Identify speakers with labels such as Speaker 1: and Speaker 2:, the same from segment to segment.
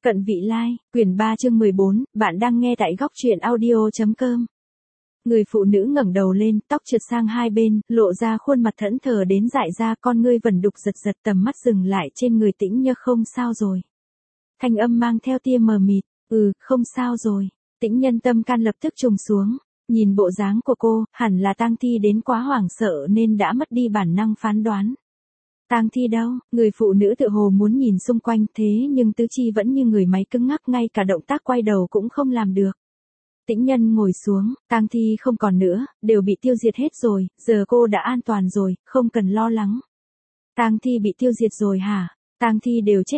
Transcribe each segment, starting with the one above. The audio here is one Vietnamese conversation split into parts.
Speaker 1: Cận Vị Lai, quyển 3 chương 14, bạn đang nghe tại góc truyện audio.com. Người phụ nữ ngẩng đầu lên, tóc trượt sang hai bên, lộ ra khuôn mặt thẫn thờ đến dại ra, con ngươi vẩn đục giật giật, tầm mắt dừng lại trên người Tĩnh Nhơ. Không sao rồi. Thanh âm mang theo tia mờ mịt, không sao rồi. Tĩnh Nhân tâm can lập tức trùng xuống, nhìn bộ dáng của cô, hẳn là tang thi đến quá hoảng sợ nên đã mất đi bản năng phán đoán. Tang thi đâu? Người phụ nữ tự hồ muốn nhìn xung quanh, thế nhưng tứ chi vẫn như người máy cứng ngắc, ngay cả động tác quay đầu cũng không làm được. Tĩnh Nhân ngồi xuống, tang thi không còn nữa, đều bị tiêu diệt hết rồi, giờ cô đã an toàn rồi, không cần lo lắng. Tang thi bị tiêu diệt rồi hả? Tang thi đều chết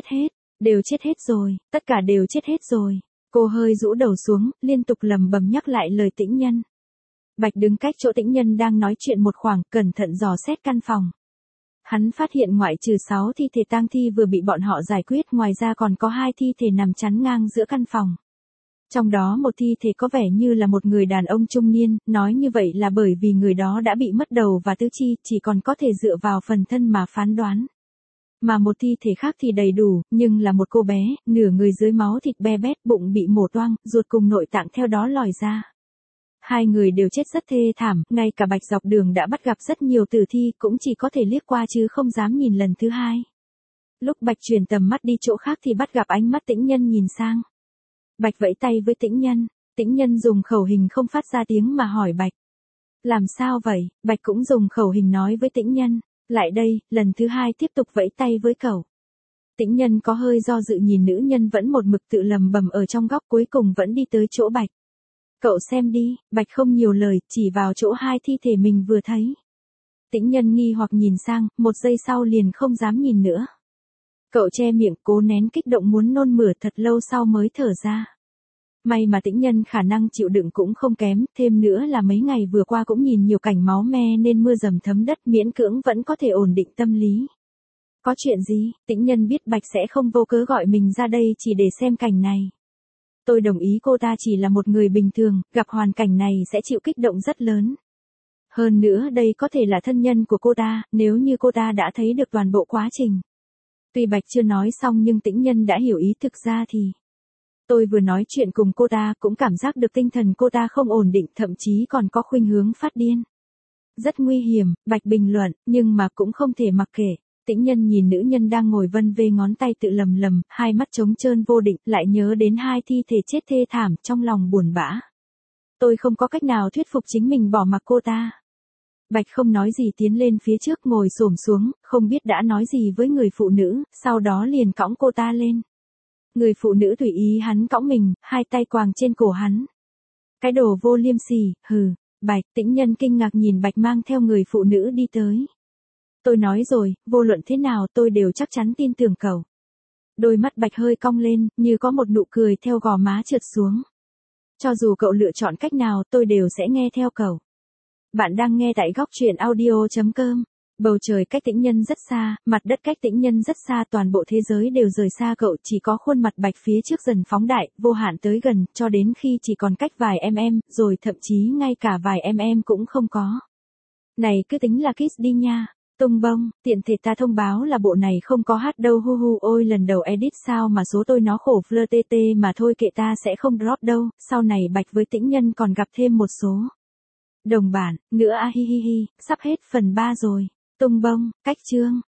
Speaker 1: hết rồi, tất cả đều chết hết rồi. Cô hơi rũ đầu xuống, liên tục lẩm bẩm nhắc lại lời Tĩnh Nhân. Bạch đứng cách chỗ Tĩnh Nhân đang nói chuyện một khoảng, cẩn thận dò xét căn phòng. Hắn phát hiện ngoại trừ 6 thi thể tang thi vừa bị bọn họ giải quyết, ngoài ra còn có 2 thi thể nằm chắn ngang giữa căn phòng. Trong đó một thi thể có vẻ như là một người đàn ông trung niên, nói như vậy là bởi vì người đó đã bị mất đầu và tứ chi, chỉ còn có thể dựa vào phần thân mà phán đoán. Mà một thi thể khác thì đầy đủ, nhưng là một cô bé, nửa người dưới máu thịt be bét, bụng bị mổ toang, ruột cùng nội tạng theo đó lòi ra. Hai người đều chết rất thê thảm, ngay cả Bạch dọc đường đã bắt gặp rất nhiều tử thi, cũng chỉ có thể liếc qua chứ không dám nhìn lần thứ hai. Lúc Bạch chuyển tầm mắt đi chỗ khác thì bắt gặp ánh mắt Tĩnh Nhân nhìn sang. Bạch vẫy tay với Tĩnh Nhân dùng khẩu hình không phát ra tiếng mà hỏi Bạch. Làm sao vậy? Bạch cũng dùng khẩu hình nói với Tĩnh Nhân. Lại đây, lần thứ hai tiếp tục vẫy tay với cậu. Tĩnh Nhân có hơi do dự nhìn nữ nhân vẫn một mực tự lầm bầm ở trong góc, cuối cùng vẫn đi tới chỗ Bạch. Cậu xem đi. Bạch không nhiều lời, chỉ vào chỗ 2 thi thể mình vừa thấy. Tĩnh Nhân nghi hoặc nhìn sang, một giây sau liền không dám nhìn nữa. Cậu che miệng, cố nén kích động muốn nôn mửa, thật lâu sau mới thở ra. May mà Tĩnh Nhân khả năng chịu đựng cũng không kém, thêm nữa là mấy ngày vừa qua cũng nhìn nhiều cảnh máu me nên mưa dầm thấm đất, miễn cưỡng vẫn có thể ổn định tâm lý. Có chuyện gì? Tĩnh Nhân biết Bạch sẽ không vô cớ gọi mình ra đây chỉ để xem cảnh này. Tôi đồng ý cô ta chỉ là một người bình thường, gặp hoàn cảnh này sẽ chịu kích động rất lớn. Hơn nữa đây có thể là thân nhân của cô ta, nếu như cô ta đã thấy được toàn bộ quá trình. Tuy Bạch chưa nói xong nhưng Tĩnh Nhân đã hiểu ý, thực ra thì tôi vừa nói chuyện cùng cô ta cũng cảm giác được tinh thần cô ta không ổn định, thậm chí còn có khuynh hướng phát điên. Rất nguy hiểm, Bạch bình luận, nhưng mà cũng không thể mặc kệ. Tĩnh Nhân nhìn nữ nhân đang ngồi vân vê ngón tay tự lầm lầm, hai mắt trống trơn vô định, lại nhớ đến 2 thi thể chết thê thảm, trong lòng buồn bã. Tôi không có cách nào thuyết phục chính mình bỏ mặc cô ta. Bạch không nói gì tiến lên phía trước, ngồi xổm xuống, không biết đã nói gì với người phụ nữ, sau đó liền cõng cô ta lên. Người phụ nữ tùy ý hắn cõng mình, 2 tay quàng trên cổ hắn. Cái đồ vô liêm sỉ, hừ. Bạch. Tĩnh Nhân kinh ngạc nhìn Bạch mang theo người phụ nữ đi tới. Tôi nói rồi, vô luận thế nào tôi đều chắc chắn tin tưởng cậu. Đôi mắt Bạch hơi cong lên, như có một nụ cười theo gò má trượt xuống. Cho dù cậu lựa chọn cách nào tôi đều sẽ nghe theo cậu. Bạn đang nghe tại góc truyện audio.com. Bầu trời cách Tĩnh Nhân rất xa, mặt đất cách Tĩnh Nhân rất xa, toàn bộ thế giới đều rời xa cậu, chỉ có khuôn mặt Bạch phía trước dần phóng đại, vô hạn tới gần, cho đến khi chỉ còn cách vài mm, rồi thậm chí ngay cả vài mm cũng không có. Này cứ tính là kiss đi nha. Tung bông, tiện thể ta thông báo là bộ này không có hát đâu, hu hu, ôi lần đầu edit sao mà số tôi nó khổ flơ tê tê mà thôi, kệ, ta sẽ không drop đâu, sau này Bạch với Tĩnh Nhân còn gặp thêm một số đồng bản nữa, hi hi hi, sắp hết phần 3 rồi. Tung bông, cách chương.